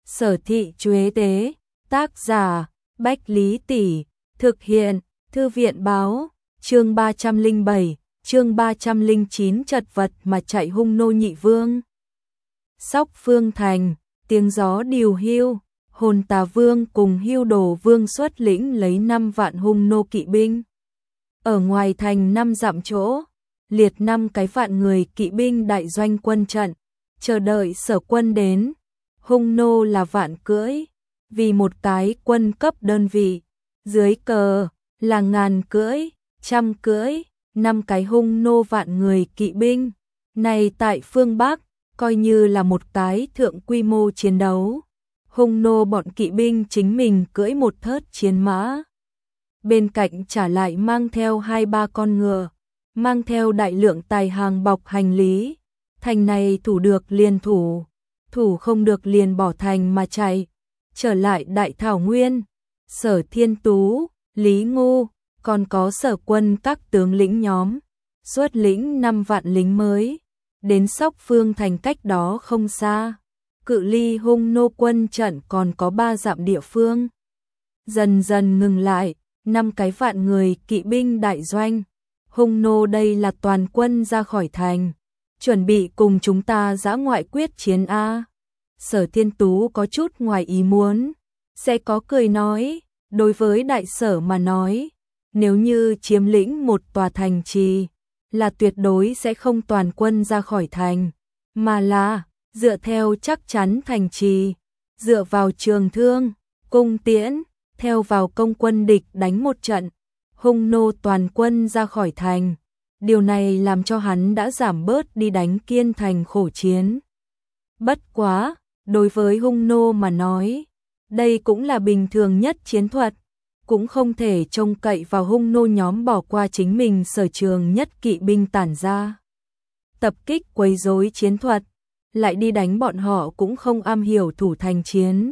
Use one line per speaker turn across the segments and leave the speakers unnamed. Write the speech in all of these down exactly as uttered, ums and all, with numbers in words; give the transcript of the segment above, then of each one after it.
Sở Thị Chuế Tế, tác giả, Bách Lý Tỷ, thực hiện, Thư viện báo, chương ba trăm lẻ bảy, chương ba trăm lẻ chín chật vật mà chạy hung nô nhị vương. Sóc Phương Thành, tiếng gió điều hiu, Hồn Tà Vương cùng Hưu Đồ Vương xuất lĩnh lấy năm vạn hung nô kỵ binh. Ở ngoài thành năm dặm chỗ, liệt năm cái vạn người kỵ binh đại doanh quân trận, chờ đợi Sở quân đến. Hung nô là vạn cưỡi, vì một cái quân cấp đơn vị, dưới cờ là ngàn cưỡi, trăm cưỡi, năm cái hung nô vạn người kỵ binh. Này tại phương Bắc, coi như là một cái thượng quy mô chiến đấu. Hung nô bọn kỵ binh chính mình cưỡi một thớt chiến mã. Bên cạnh trả lại mang theo hai ba con ngựa, mang theo đại lượng tài hàng bọc hành lý. Thành này thủ được liền thủ, thủ không được liền bỏ thành mà chạy. Trở lại Đại Thảo Nguyên, Sở Thiên Tú, Lý Ngu, còn có Sở quân các tướng lĩnh nhóm, xuất lĩnh năm vạn lính mới, đến Sóc Phương Thành cách đó không xa. Cự ly hung nô quân trận còn có ba dặm địa phương. Dần dần ngừng lại, năm cái vạn người kỵ binh đại doanh. Hung nô đây là toàn quân ra khỏi thành, chuẩn bị cùng chúng ta dã ngoại quyết chiến a. Sở Thiên Tú có chút ngoài ý muốn, sẽ có cười nói, đối với đại sở mà nói, nếu như chiếm lĩnh một tòa thành trì, là tuyệt đối sẽ không toàn quân ra khỏi thành, mà là dựa theo chắc chắn thành trì, dựa vào trường thương, cung tiễn, theo vào công quân địch đánh một trận, hung nô toàn quân ra khỏi thành. Điều này làm cho hắn đã giảm bớt đi đánh Kiên Thành khổ chiến. Bất quá, đối với hung nô mà nói, đây cũng là bình thường nhất chiến thuật, cũng không thể trông cậy vào hung nô nhóm bỏ qua chính mình sở trường nhất kỵ binh tản ra. Tập kích quấy rối chiến thuật, lại đi đánh bọn họ cũng không am hiểu thủ thành chiến.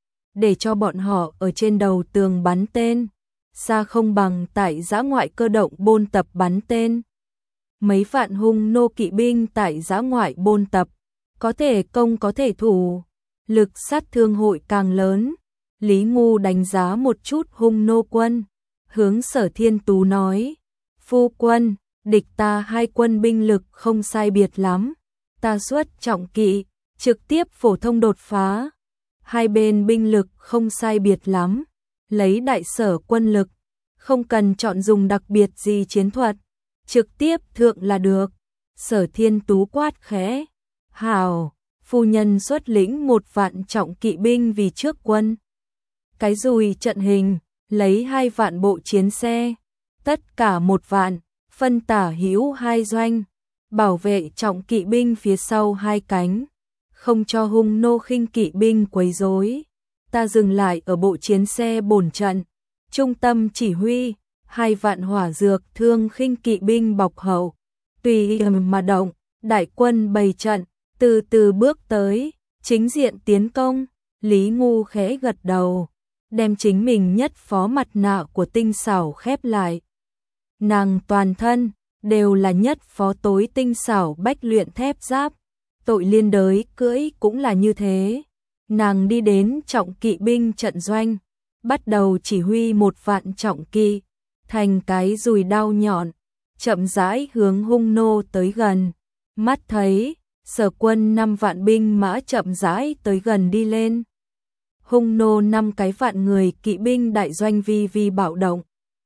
Để cho bọn họ ở trên đầu tường bắn tên, xa không bằng tại dã ngoại cơ động bôn tập bắn tên. Mấy vạn hung nô kỵ binh tại dã ngoại bôn tập, có thể công có thể thủ, lực sát thương hội càng lớn. Lý Ngu đánh giá một chút hung nô quân, hướng Sở Thiên Tú nói, phu quân, địch ta hai quân binh lực không sai biệt lắm, ta xuất trọng kỵ, trực tiếp phổ thông đột phá. Hai bên binh lực không sai biệt lắm, lấy đại sở quân lực, không cần chọn dùng đặc biệt gì chiến thuật, trực tiếp thượng là được. Sở Thiên Tú quát khẽ, hào, phu nhân xuất lĩnh một vạn trọng kỵ binh vì trước quân. Cái dùi trận hình, lấy hai vạn bộ chiến xe, tất cả một vạn, phân tả hữu hai doanh, bảo vệ trọng kỵ binh phía sau hai cánh, không cho hung nô khinh kỵ binh quấy rối. Ta dừng lại ở bộ chiến xe bổn trận, trung tâm chỉ huy, hai vạn hỏa dược thương khinh kỵ binh bọc hậu, tùy mà động, đại quân bày trận, từ từ bước tới, chính diện tiến công. Lý Ngu khẽ gật đầu, đem chính mình nhất phó mặt nạ của tinh xảo khép lại. Nàng toàn thân đều là nhất phó tối tinh xảo bách luyện thép giáp, tội liên đới cưỡi cũng là như thế. Nàng đi đến trọng kỵ binh trận doanh, bắt đầu chỉ huy một vạn trọng kỵ, thành cái dùi đao nhọn, chậm rãi hướng hung nô tới gần. Mắt thấy Sở quân năm vạn binh mã chậm rãi tới gần đi lên. Hung nô năm cái vạn người kỵ binh đại doanh vi vi bạo động.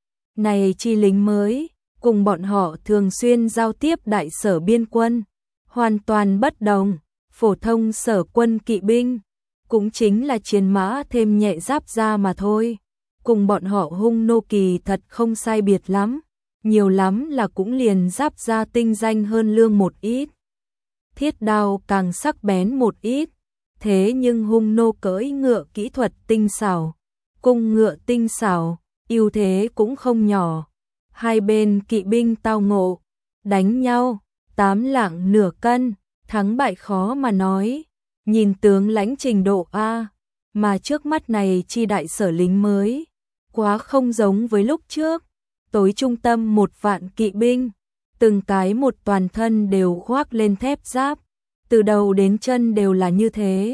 Này chi lính mới, cùng bọn họ thường xuyên giao tiếp đại sở biên quân, hoàn toàn bất đồng. Phổ thông sở quân kỵ binh, cũng chính là chiến mã thêm nhẹ giáp ra mà thôi. Cùng bọn họ hung nô kỳ thật không sai biệt lắm, nhiều lắm là cũng liền giáp ra tinh danh hơn lương một ít. Thiết đao càng sắc bén một ít, thế nhưng hung nô cưỡi ngựa kỹ thuật tinh xảo, cung ngựa tinh xảo, ưu thế cũng không nhỏ. Hai bên kỵ binh tao ngộ, đánh nhau, tám lạng nửa cân, thắng bại khó mà nói, nhìn tướng lãnh trình độ A, mà trước mắt này chi đại sở lính mới, quá không giống với lúc trước. Tối trung tâm một vạn kỵ binh, từng cái một toàn thân đều khoác lên thép giáp, từ đầu đến chân đều là như thế.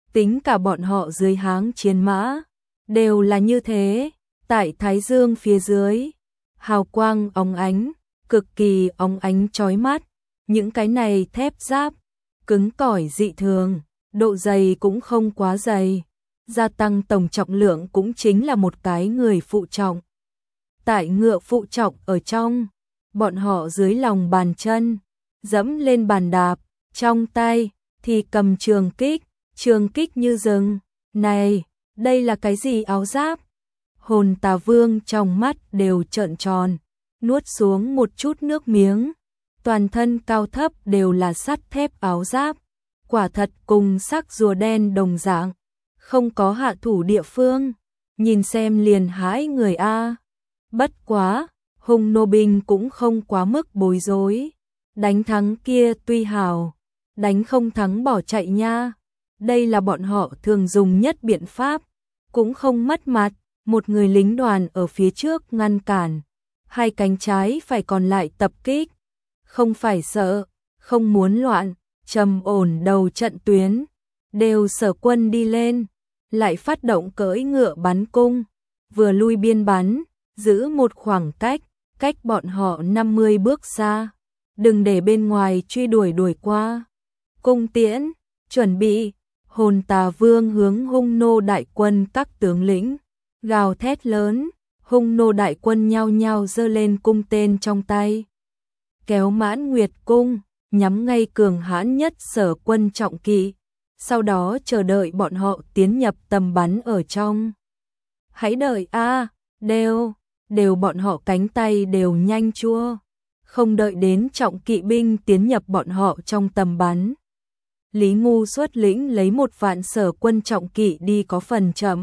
tính cả bọn họ dưới háng chiến mã, đều là như thế, tại thái dương phía dưới, hào quang óng ánh, cực kỳ óng ánh chói mắt, những cái này thép giáp, cứng cỏi dị thường, độ dày cũng không quá dày, gia tăng tổng trọng lượng cũng chính là một cái người phụ trọng. Tại ngựa phụ trọng ở trong, bọn họ dưới lòng bàn chân, dẫm lên bàn đạp, trong tay thì cầm trường kích, trường kích như rừng. Này, đây là cái gì áo giáp? Hồn Tà Vương trong mắt đều trợn tròn, nuốt xuống một chút nước miếng. Toàn thân cao thấp đều là sắt thép áo giáp, quả thật cùng sắc rùa đen đồng dạng, không có hạ thủ địa phương, nhìn xem liền hãi người a. Bất quá, Hung nô binh cũng không quá mức bối rối, đánh thắng kia tuy hào, đánh không thắng bỏ chạy nha. Đây là bọn họ thường dùng nhất biện pháp, cũng không mất mặt, một người lính đoàn ở phía trước ngăn cản, hai cánh trái phải còn lại tập kích. Không phải sợ, không muốn loạn, trầm ổn đầu trận tuyến, đều sở quân đi lên, lại phát động cưỡi ngựa bắn cung, vừa lui biên bắn, giữ một khoảng cách, cách bọn họ năm mươi bước xa, đừng để bên ngoài truy đuổi đuổi qua. Cung tiễn, chuẩn bị, Hồn Tà Vương hướng Hung nô đại quân các tướng lĩnh, gào thét lớn, Hung nô đại quân nhao nhao giơ lên cung tên trong tay. Kéo Mãn Nguyệt cung, nhắm ngay cường hãn nhất sở quân trọng kỵ, sau đó chờ đợi bọn họ tiến nhập tầm bắn ở trong. Hãy đợi a, đều, đều bọn họ cánh tay đều nhanh chua, không đợi đến trọng kỵ binh tiến nhập bọn họ trong tầm bắn. Lý Ngu xuất lĩnh lấy một vạn sở quân trọng kỵ đi có phần chậm.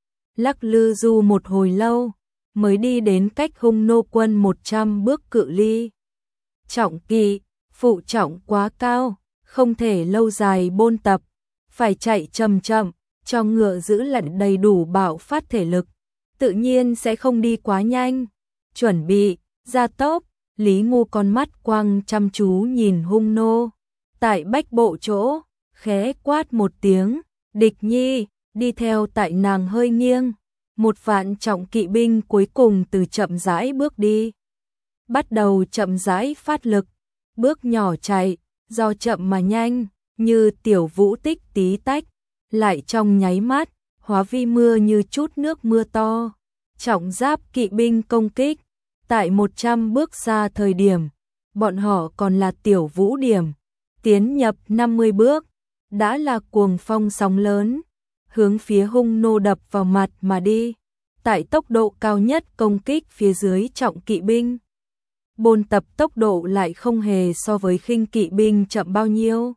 Lắc lư du một hồi lâu, mới đi đến cách Hung nô quân một trăm bước cự ly. Trọng kỵ, phụ trọng quá cao, không thể lâu dài bôn tập, phải chạy chậm chậm, cho ngựa giữ lẫn đầy đủ bạo phát thể lực, tự nhiên sẽ không đi quá nhanh. Chuẩn bị, ra tốc, Lý Ngu con mắt quăng chăm chú nhìn Hung nô. Tại bách bộ chỗ, khẽ quát một tiếng, địch nhi, đi theo tại nàng hơi nghiêng. Một vạn trọng kỵ binh cuối cùng từ chậm rãi bước đi. Bắt đầu chậm rãi phát lực, bước nhỏ chạy, do chậm mà nhanh, như tiểu vũ tích tí tách, lại trong nháy mắt, hóa vi mưa như chút nước mưa to. Trọng giáp kỵ binh công kích, tại một trăm bước xa thời điểm, bọn họ còn là tiểu vũ điểm, tiến nhập năm mươi bước, đã là cuồng phong sóng lớn, hướng phía Hung nô đập vào mặt mà đi, tại tốc độ cao nhất công kích phía dưới trọng kỵ binh. Bôn tập tốc độ lại không hề so với khinh kỵ binh chậm bao nhiêu.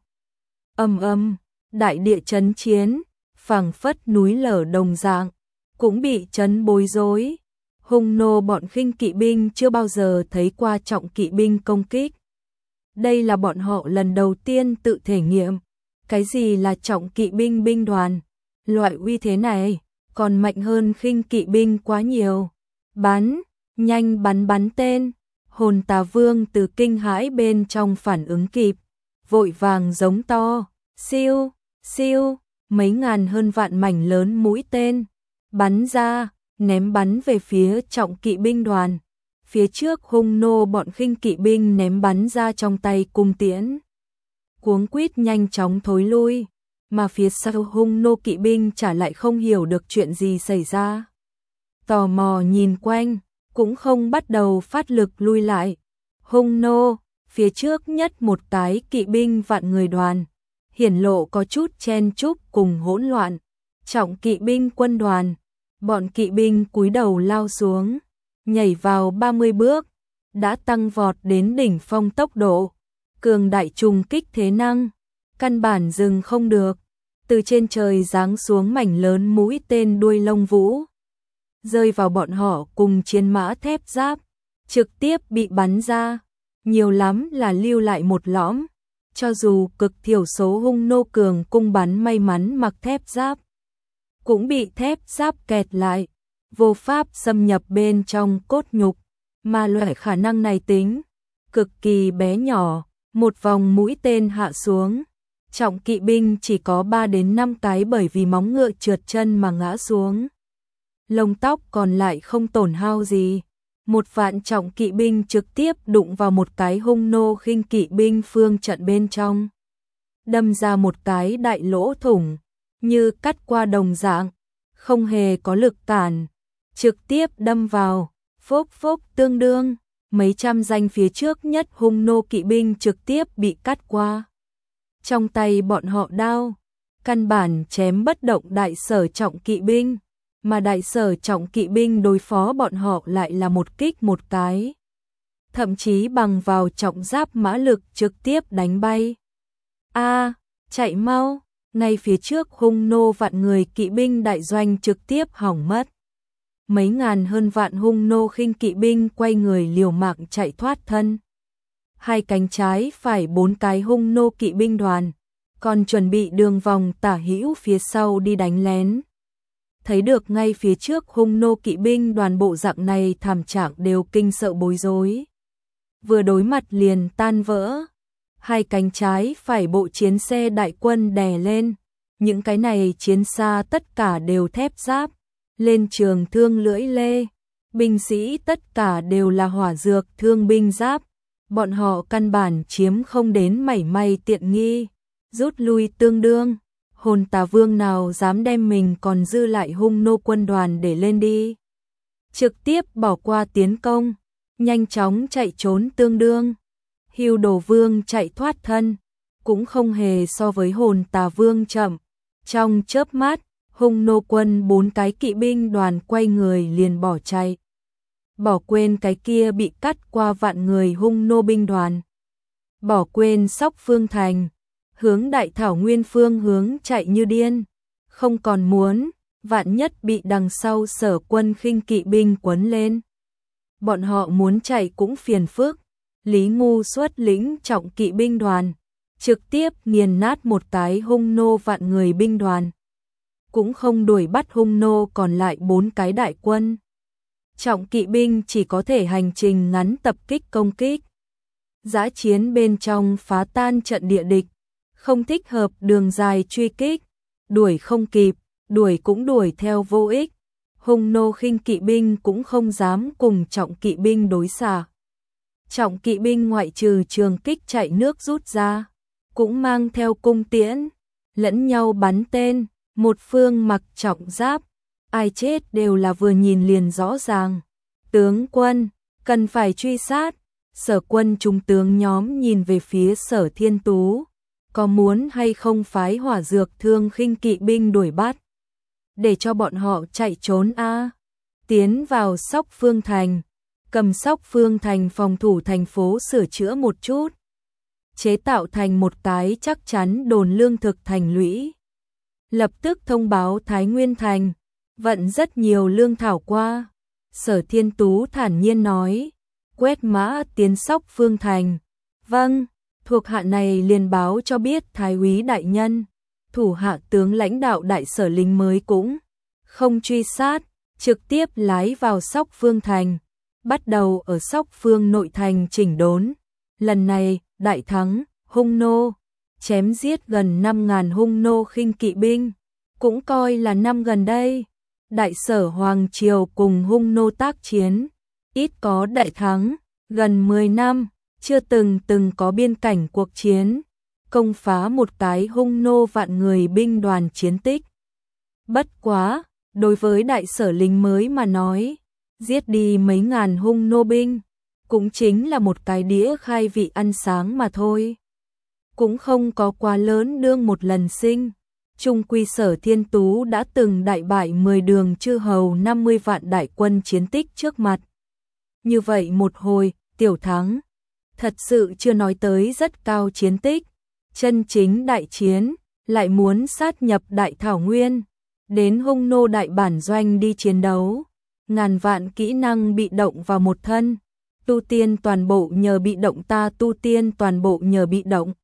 Ầm ầm, đại địa chấn chiến, phảng phất núi lở đồng dạng, cũng bị chấn bối rối. Hung nô bọn khinh kỵ binh chưa bao giờ thấy qua trọng kỵ binh công kích. Đây là bọn họ lần đầu tiên tự thể nghiệm, cái gì là trọng kỵ binh binh đoàn, loại uy thế này, còn mạnh hơn khinh kỵ binh quá nhiều. Bắn, nhanh bắn bắn tên, Hồn Tà Vương từ kinh hãi bên trong phản ứng kịp, vội vàng giống to, siêu, siêu, mấy ngàn hơn vạn mảnh lớn mũi tên, bắn ra, ném bắn về phía trọng kỵ binh đoàn. Phía trước Hung nô bọn khinh kỵ binh ném bắn ra trong tay cung tiễn, cuống quýt nhanh chóng thối lui, mà phía sau Hung nô kỵ binh trả lại không hiểu được chuyện gì xảy ra. Tò mò nhìn quanh, cũng không bắt đầu phát lực lui lại. Hung nô, phía trước nhất một cái kỵ binh vạn người đoàn, hiển lộ có chút chen chúc cùng hỗn loạn. Trọng kỵ binh quân đoàn, bọn kỵ binh cúi đầu lao xuống, nhảy vào ba mươi bước, đã tăng vọt đến đỉnh phong tốc độ, cường đại trùng kích thế năng, căn bản dừng không được, từ trên trời giáng xuống mảnh lớn mũi tên đuôi lông vũ, rơi vào bọn họ cùng chiến mã thép giáp, trực tiếp bị bắn ra, nhiều lắm là lưu lại một lõm, cho dù cực thiểu số Hung nô cường cung bắn may mắn mặc thép giáp, cũng bị thép giáp kẹt lại, vô pháp xâm nhập bên trong cốt nhục, mà loại khả năng này tính cực kỳ bé nhỏ, một vòng mũi tên hạ xuống, Trọng kỵ binh chỉ có ba đến năm cái bởi vì móng ngựa trượt chân mà ngã xuống. Lông tóc còn lại không tổn hao gì. Một vạn trọng kỵ binh trực tiếp đụng vào một cái hung nô khinh kỵ binh phương trận bên trong. Đâm ra một cái đại lỗ thủng, như cắt qua đồng dạng, không hề có lực cản, trực tiếp đâm vào, phốc phốc tương đương, mấy trăm danh phía trước nhất hung nô kỵ binh trực tiếp bị cắt qua. Trong tay bọn họ đao, căn bản chém bất động đại sở trọng kỵ binh, mà đại sở trọng kỵ binh đối phó bọn họ lại là một kích một cái. Thậm chí bằng vào trọng giáp mã lực trực tiếp đánh bay. A, chạy mau, ngay phía trước hung nô vạn người kỵ binh đại doanh trực tiếp hỏng mất. Mấy ngàn hơn vạn hung nô khinh kỵ binh quay người liều mạng chạy thoát thân. Hai cánh trái phải bốn cái hung nô kỵ binh đoàn, còn chuẩn bị đường vòng tả hữu phía sau đi đánh lén. Thấy được ngay phía trước hung nô kỵ binh đoàn bộ dạng này thảm trạng đều kinh sợ bối rối. Vừa đối mặt liền tan vỡ. Hai cánh trái phải bộ chiến xe đại quân đè lên. Những cái này chiến xa tất cả đều thép giáp, lên trường thương lưỡi lê. Binh sĩ tất cả đều là hỏa dược thương binh giáp. Bọn họ căn bản chiếm không đến mảy may tiện nghi, rút lui tương đương. Hồn Tà Vương nào dám đem mình còn dư lại hung nô quân đoàn để lên đi. Trực tiếp bỏ qua tiến công, nhanh chóng chạy trốn tương đương. Hưu Đồ Vương chạy thoát thân, cũng không hề so với Hồn Tà Vương chậm. Trong chớp mắt, hung nô quân bốn cái kỵ binh đoàn quay người liền bỏ chạy. Bỏ quên cái kia bị cắt qua vạn người hung nô binh đoàn. Bỏ quên Sóc Phương Thành, hướng Đại Thảo Nguyên phương hướng chạy như điên. Không còn muốn, vạn nhất bị đằng sau sở quân khinh kỵ binh quấn lên. Bọn họ muốn chạy cũng phiền phức. Lý Ngu xuất lĩnh trọng kỵ binh đoàn, trực tiếp nghiền nát một cái hung nô vạn người binh đoàn. Cũng không đuổi bắt hung nô còn lại bốn cái đại quân. Trọng kỵ binh chỉ có thể hành trình ngắn tập kích công kích. Dã chiến bên trong phá tan trận địa địch, không thích hợp đường dài truy kích, đuổi không kịp, đuổi cũng đuổi theo vô ích. Hung nô khinh kỵ binh cũng không dám cùng trọng kỵ binh đối xạ. Trọng kỵ binh ngoại trừ trường kích chạy nước rút ra, cũng mang theo cung tiễn, lẫn nhau bắn tên, một phương mặc trọng giáp. Ai chết đều là vừa nhìn liền rõ ràng. Tướng quân, cần phải truy sát. Sở quân trung tướng nhóm nhìn về phía Sở Thiên Tú. Có muốn hay không phái hỏa dược thương khinh kỵ binh đuổi bắt? Để cho bọn họ chạy trốn a. Tiến vào Sóc Phương Thành. Cầm Sóc Phương Thành phòng thủ thành phố sửa chữa một chút. Chế tạo thành một cái chắc chắn đồn lương thực thành lũy. Lập tức thông báo Thái Nguyên Thành. Vận rất nhiều lương thảo qua. Sở Thiên Tú thản nhiên nói. Quét mã tiến Sóc Phương Thành. Vâng, thuộc hạ này liền báo cho biết Thái úy đại nhân. Thủ hạ tướng lãnh đạo đại sở lính mới cũng không truy sát, trực tiếp lái vào Sóc Phương Thành. Bắt đầu ở Sóc Phương nội thành chỉnh đốn. Lần này, đại thắng, hung nô, chém giết gần năm ngàn hung nô khinh kỵ binh. Cũng coi là năm gần đây. Đại sở Hoàng Triều cùng hung nô tác chiến, ít có đại thắng, gần mười năm, chưa từng từng có biên cảnh cuộc chiến, công phá một cái hung nô vạn người binh đoàn chiến tích. Bất quá, đối với đại sở lính mới mà nói, giết đi mấy ngàn hung nô binh, cũng chính là một cái đĩa khai vị ăn sáng mà thôi. Cũng không có quá lớn đương một lần sinh. Trung quy Sở Thiên Tú đã từng đại bại mười đường chư hầu năm mươi vạn đại quân chiến tích trước mặt. Như vậy một hồi, tiểu thắng. Thật sự chưa nói tới rất cao chiến tích. Chân chính đại chiến, lại muốn sát nhập Đại Thảo Nguyên. Đến hung nô đại bản doanh đi chiến đấu. Ngàn vạn kỹ năng bị động vào một thân. Tu tiên toàn bộ nhờ bị động ta tu tiên toàn bộ nhờ bị động.